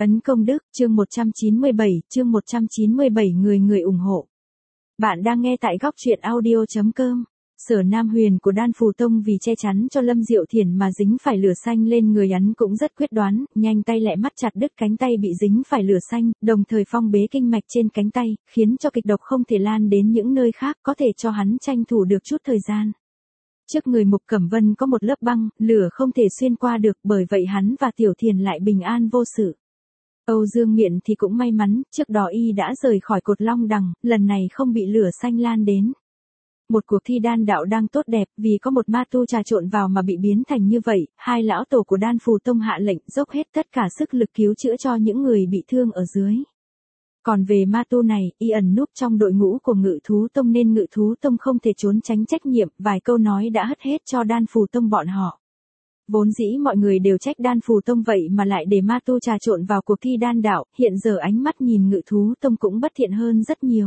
Ấn công đức, chương 197, chương 197 người ủng hộ. Bạn đang nghe tại góc truyện audio.com. Sở Nam Huyền của Đan Phù Tông vì che chắn cho Lâm Diệu Thiển mà dính phải lửa xanh lên người hắn cũng rất quyết đoán, nhanh tay lẹ mắt chặt đứt cánh tay bị dính phải lửa xanh, đồng thời phong bế kinh mạch trên cánh tay, khiến cho kịch độc không thể lan đến những nơi khác, có thể cho hắn tranh thủ được chút thời gian. Trước người Mục Cẩm Vân có một lớp băng, lửa không thể xuyên qua được, bởi vậy hắn và Tiểu Thiền lại bình an vô sự. Âu Dương Miện thì cũng may mắn, trước đó y đã rời khỏi cột Long Đằng, lần này không bị lửa xanh lan đến. Một cuộc thi đan đạo đang tốt đẹp, vì có một ma tu trà trộn vào mà bị biến thành như vậy, hai lão tổ của Đan Phù Tông hạ lệnh dốc hết tất cả sức lực cứu chữa cho những người bị thương ở dưới. Còn về ma tu này, y ẩn núp trong đội ngũ của Ngự Thú Tông nên Ngự Thú Tông không thể trốn tránh trách nhiệm, vài câu nói đã hất hết cho Đan Phù Tông bọn họ. Vốn dĩ mọi người đều trách Đan Phù Tông vậy mà lại để ma tu trà trộn vào cuộc thi đan đạo, hiện giờ ánh mắt nhìn Ngự Thú Tông cũng bất thiện hơn rất nhiều.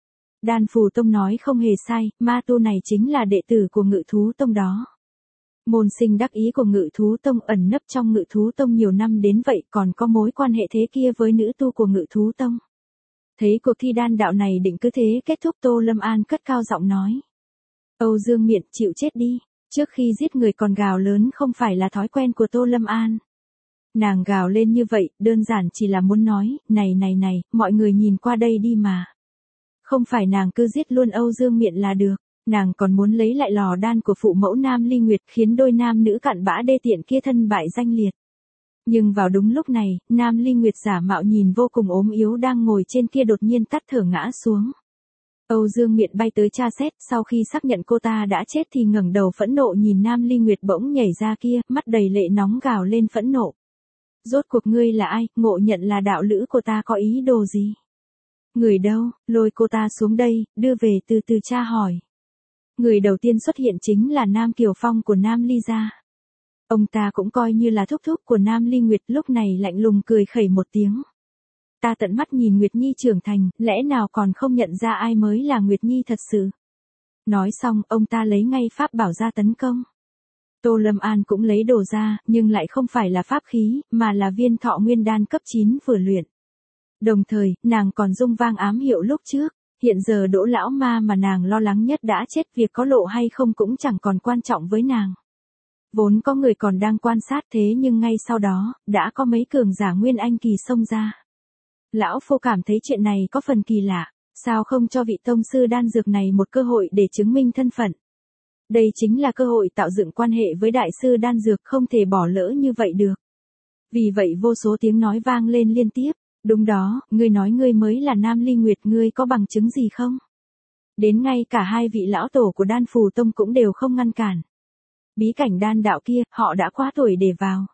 Đan Phù Tông nói không hề sai, ma tu này chính là đệ tử của Ngự Thú Tông đó. Môn sinh đắc ý của Ngự Thú Tông ẩn nấp trong Ngự Thú Tông nhiều năm đến vậy còn có mối quan hệ thế kia với nữ tu của Ngự Thú Tông. Thấy cuộc thi đan đạo này định cứ thế kết thúc, Tô Lâm An cất cao giọng nói. Âu Dương Miện chịu chết đi. Trước khi giết người còn gào lớn không phải là thói quen của Tô Lâm An. Nàng gào lên như vậy, đơn giản chỉ là muốn nói, này, mọi người nhìn qua đây đi mà. Không phải nàng cứ giết luôn Âu Dương Miện là được, nàng còn muốn lấy lại lò đan của phụ mẫu Nam Ly Nguyệt khiến đôi nam nữ cặn bã đê tiện kia thân bại danh liệt. Nhưng vào đúng lúc này, Nam Ly Nguyệt giả mạo nhìn vô cùng ốm yếu đang ngồi trên kia đột nhiên tắt thở ngã xuống. Âu Dương Miện bay tới tra xét, sau khi xác nhận cô ta đã chết thì ngẩng đầu phẫn nộ nhìn Nam Ly Nguyệt bỗng nhảy ra kia, mắt đầy lệ nóng gào lên phẫn nộ. Rốt cuộc ngươi là ai, ngộ nhận là đạo lữ của ta có ý đồ gì? Người đâu, lôi cô ta xuống đây, đưa về từ từ tra hỏi. Người đầu tiên xuất hiện chính là Nam Kiều Phong của Nam Ly gia. Ông ta cũng coi như là thúc thúc của Nam Ly Nguyệt, lúc này lạnh lùng cười khẩy một tiếng. Ta tận mắt nhìn Nguyệt Nhi trưởng thành, lẽ nào còn không nhận ra ai mới là Nguyệt Nhi thật sự. Nói xong, ông ta lấy ngay pháp bảo ra tấn công. Tô Lâm An cũng lấy đồ ra, nhưng lại không phải là pháp khí, mà là viên thọ nguyên đan cấp 9 vừa luyện. Đồng thời, nàng còn rung vang ám hiệu lúc trước, hiện giờ Đỗ lão ma mà nàng lo lắng nhất đã chết, việc có lộ hay không cũng chẳng còn quan trọng với nàng. Vốn có người còn đang quan sát thế nhưng ngay sau đó, đã có mấy cường giả Nguyên Anh kỳ xông ra. Lão Phu cảm thấy chuyện này có phần kỳ lạ, sao không cho vị tông sư đan dược này một cơ hội để chứng minh thân phận. Đây chính là cơ hội tạo dựng quan hệ với đại sư đan dược, không thể bỏ lỡ như vậy được. Vì vậy vô số tiếng nói vang lên liên tiếp, đúng đó, ngươi nói ngươi mới là Nam Ly Nguyệt, ngươi có bằng chứng gì không? Đến ngay cả hai vị lão tổ của Đan Phù Tông cũng đều không ngăn cản. Bí cảnh đan đạo kia, họ đã quá tuổi để vào.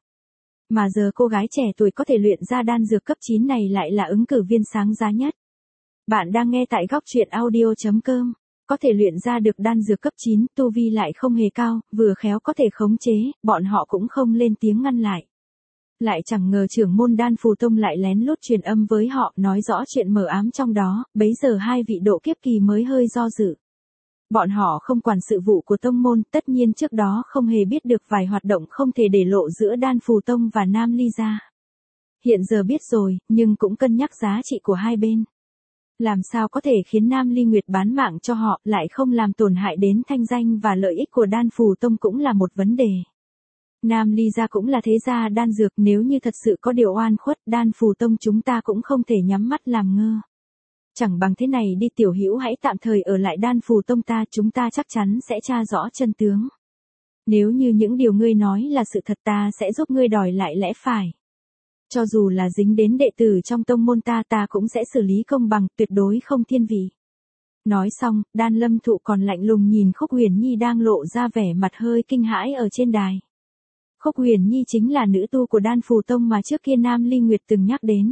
Mà giờ cô gái trẻ tuổi có thể luyện ra đan dược cấp 9 này lại là ứng cử viên sáng giá nhất. Bạn đang nghe tại góc truyện audio.com. Có thể luyện ra được đan dược cấp 9, tu vi lại không hề cao, vừa khéo có thể khống chế, bọn họ cũng không lên tiếng ngăn lại. Lại chẳng ngờ trưởng môn Đan Phù Tông lại lén lút truyền âm với họ, nói rõ chuyện mờ ám trong đó, bấy giờ hai vị độ kiếp kỳ mới hơi do dự. Bọn họ không quản sự vụ của tông môn, tất nhiên trước đó không hề biết được vài hoạt động không thể để lộ giữa Đan Phù Tông và Nam Ly gia. Hiện giờ biết rồi, nhưng cũng cân nhắc giá trị của hai bên. Làm sao có thể khiến Nam Ly Nguyệt bán mạng cho họ, lại không làm tổn hại đến thanh danh và lợi ích của Đan Phù Tông cũng là một vấn đề. Nam Ly gia cũng là thế gia đan dược, nếu như thật sự có điều oan khuất, Đan Phù Tông chúng ta cũng không thể nhắm mắt làm ngơ. Chẳng bằng thế này đi Tiểu Hữu, hãy tạm thời ở lại Đan Phù Tông ta, chúng ta chắc chắn sẽ tra rõ chân tướng. Nếu như những điều ngươi nói là sự thật, ta sẽ giúp ngươi đòi lại lẽ phải. Cho dù là dính đến đệ tử trong tông môn ta cũng sẽ xử lý công bằng, tuyệt đối không thiên vị. Nói xong, Đan Lâm Thụ còn lạnh lùng nhìn Khúc Huyền Nhi đang lộ ra vẻ mặt hơi kinh hãi ở trên đài. Khúc Huyền Nhi chính là nữ tu của Đan Phù Tông mà trước kia Nam Ly Nguyệt từng nhắc đến.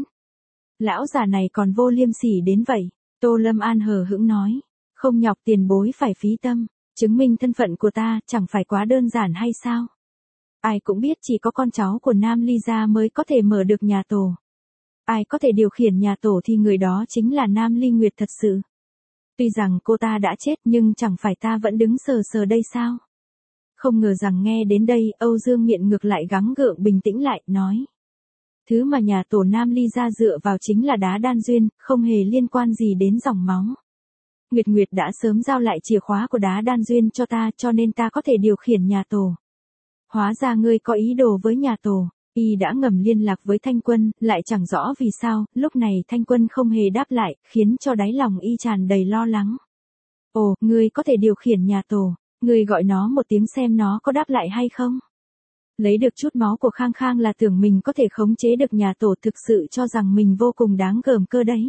Lão già này còn vô liêm sỉ đến vậy. Tô Lâm An hờ hững nói, không nhọc tiền bối phải phí tâm, chứng minh thân phận của ta chẳng phải quá đơn giản hay sao? Ai cũng biết chỉ có con cháu của Nam Ly gia mới có thể mở được nhà tổ. Ai có thể điều khiển nhà tổ thì người đó chính là Nam Ly Nguyệt thật sự. Tuy rằng cô ta đã chết nhưng chẳng phải ta vẫn đứng sờ sờ đây sao? Không ngờ rằng nghe đến đây, Âu Dương Miện ngược lại gắng gượng bình tĩnh lại, nói. Thứ mà nhà tổ Nam Ly gia dựa vào chính là đá đan duyên, không hề liên quan gì đến dòng máu. Nguyệt Nguyệt đã sớm giao lại chìa khóa của đá đan duyên cho ta, cho nên ta có thể điều khiển nhà tổ. Hóa ra ngươi có ý đồ với nhà tổ. Y đã ngầm liên lạc với Thanh Quân, lại chẳng rõ vì sao, lúc này Thanh Quân không hề đáp lại, khiến cho đáy lòng Y tràn đầy lo lắng. Ồ, ngươi có thể điều khiển nhà tổ, ngươi gọi nó một tiếng xem nó có đáp lại hay không? Lấy được chút máu của Khang Khang là tưởng mình có thể khống chế được nhà tổ, thực sự cho rằng mình vô cùng đáng gờm cơ đấy.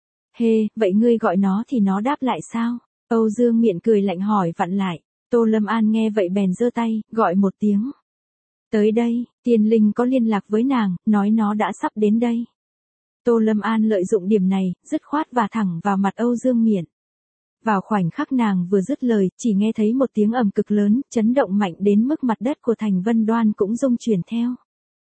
Hê, vậy ngươi gọi nó thì nó đáp lại sao? Âu Dương Miện cười lạnh hỏi vặn lại. Tô Lâm An nghe vậy bèn giơ tay, gọi một tiếng. Tới đây, Tiên Linh có liên lạc với nàng, nói nó đã sắp đến đây. Tô Lâm An lợi dụng điểm này, dứt khoát và thẳng vào mặt Âu Dương Miện. Vào khoảnh khắc nàng vừa dứt lời, chỉ nghe thấy một tiếng ầm cực lớn, chấn động mạnh đến mức mặt đất của thành Vân Đoan cũng rung chuyển theo.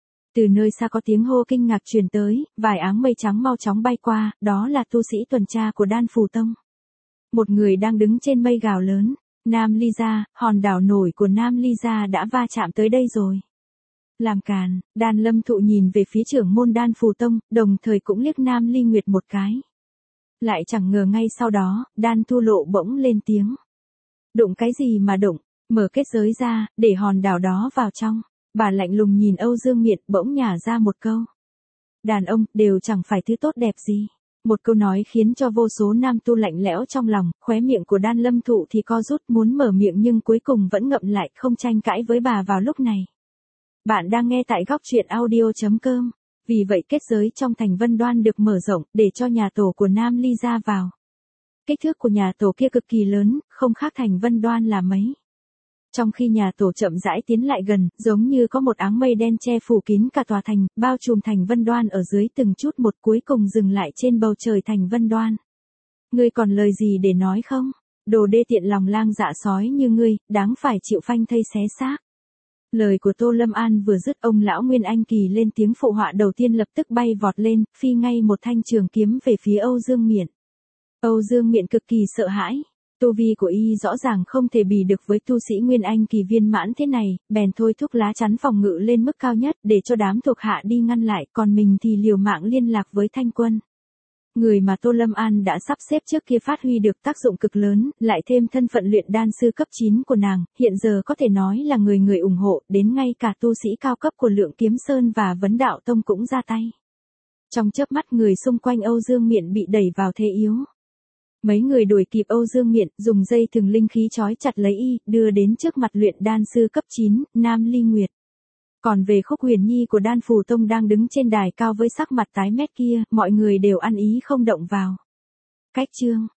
Từ nơi xa có tiếng hô kinh ngạc truyền tới, vài áng mây trắng mau chóng bay qua, đó là tu sĩ tuần tra của Đan Phù Tông. Một người đang đứng trên mây gào lớn, Nam Ly Gia, hòn đảo nổi của Nam Ly Gia đã va chạm tới đây rồi. Làm càn, Đan Lâm Thụ nhìn về phía trưởng môn Đan Phù Tông, đồng thời cũng liếc Nam Ly Nguyệt một cái. Lại chẳng ngờ ngay sau đó, Đan Thu Lộ bỗng lên tiếng. Đụng cái gì mà đụng, mở kết giới ra, để hòn đảo đó vào trong. Bà lạnh lùng nhìn Âu Dương Miện bỗng nhả ra một câu. Đàn ông đều chẳng phải thứ tốt đẹp gì. Một câu nói khiến cho vô số nam tu lạnh lẽo trong lòng, khóe miệng của Đan Lâm Thụ thì co rút muốn mở miệng nhưng cuối cùng vẫn ngậm lại không tranh cãi với bà vào lúc này. Bạn đang nghe tại góc truyện audio.com. Vì vậy kết giới trong thành Vân Đoan được mở rộng để cho nhà tổ của Nam Ly ra vào. Kích thước của nhà tổ kia cực kỳ lớn, không khác thành Vân Đoan là mấy. Trong khi nhà tổ chậm rãi tiến lại gần, giống như có một áng mây đen che phủ kín cả tòa thành, bao trùm thành Vân Đoan ở dưới từng chút một, cuối cùng dừng lại trên bầu trời thành Vân Đoan. Ngươi còn lời gì để nói không? Đồ đê tiện lòng lang dạ sói như ngươi, đáng phải chịu phanh thây xé xác. Lời của Tô Lâm An vừa dứt, ông lão Nguyên Anh Kỳ lên tiếng phụ họa đầu tiên lập tức bay vọt lên, phi ngay một thanh trường kiếm về phía Âu Dương Miện. Âu Dương Miện cực kỳ sợ hãi. Tu vi của y rõ ràng không thể bì được với tu sĩ Nguyên Anh Kỳ viên mãn thế này, bèn thôi thúc lá chắn phòng ngự lên mức cao nhất để cho đám thuộc hạ đi ngăn lại, còn mình thì liều mạng liên lạc với Thanh Quân. Người mà Tô Lâm An đã sắp xếp trước kia phát huy được tác dụng cực lớn, lại thêm thân phận luyện đan sư cấp 9 của nàng, hiện giờ có thể nói là người ủng hộ, đến ngay cả tu sĩ cao cấp của Lượng Kiếm Sơn và Vấn Đạo Tông cũng ra tay. Trong chớp mắt người xung quanh Âu Dương Miện bị đẩy vào thế yếu. Mấy người đuổi kịp Âu Dương Miện, dùng dây thừng linh khí trói chặt lấy y, đưa đến trước mặt luyện đan sư cấp 9, Nam Ly Nguyệt. Còn về Khúc Huyền Nhi của Đan Phù Tông đang đứng trên đài cao với sắc mặt tái mét kia, mọi người đều ăn ý không động vào. Cách chương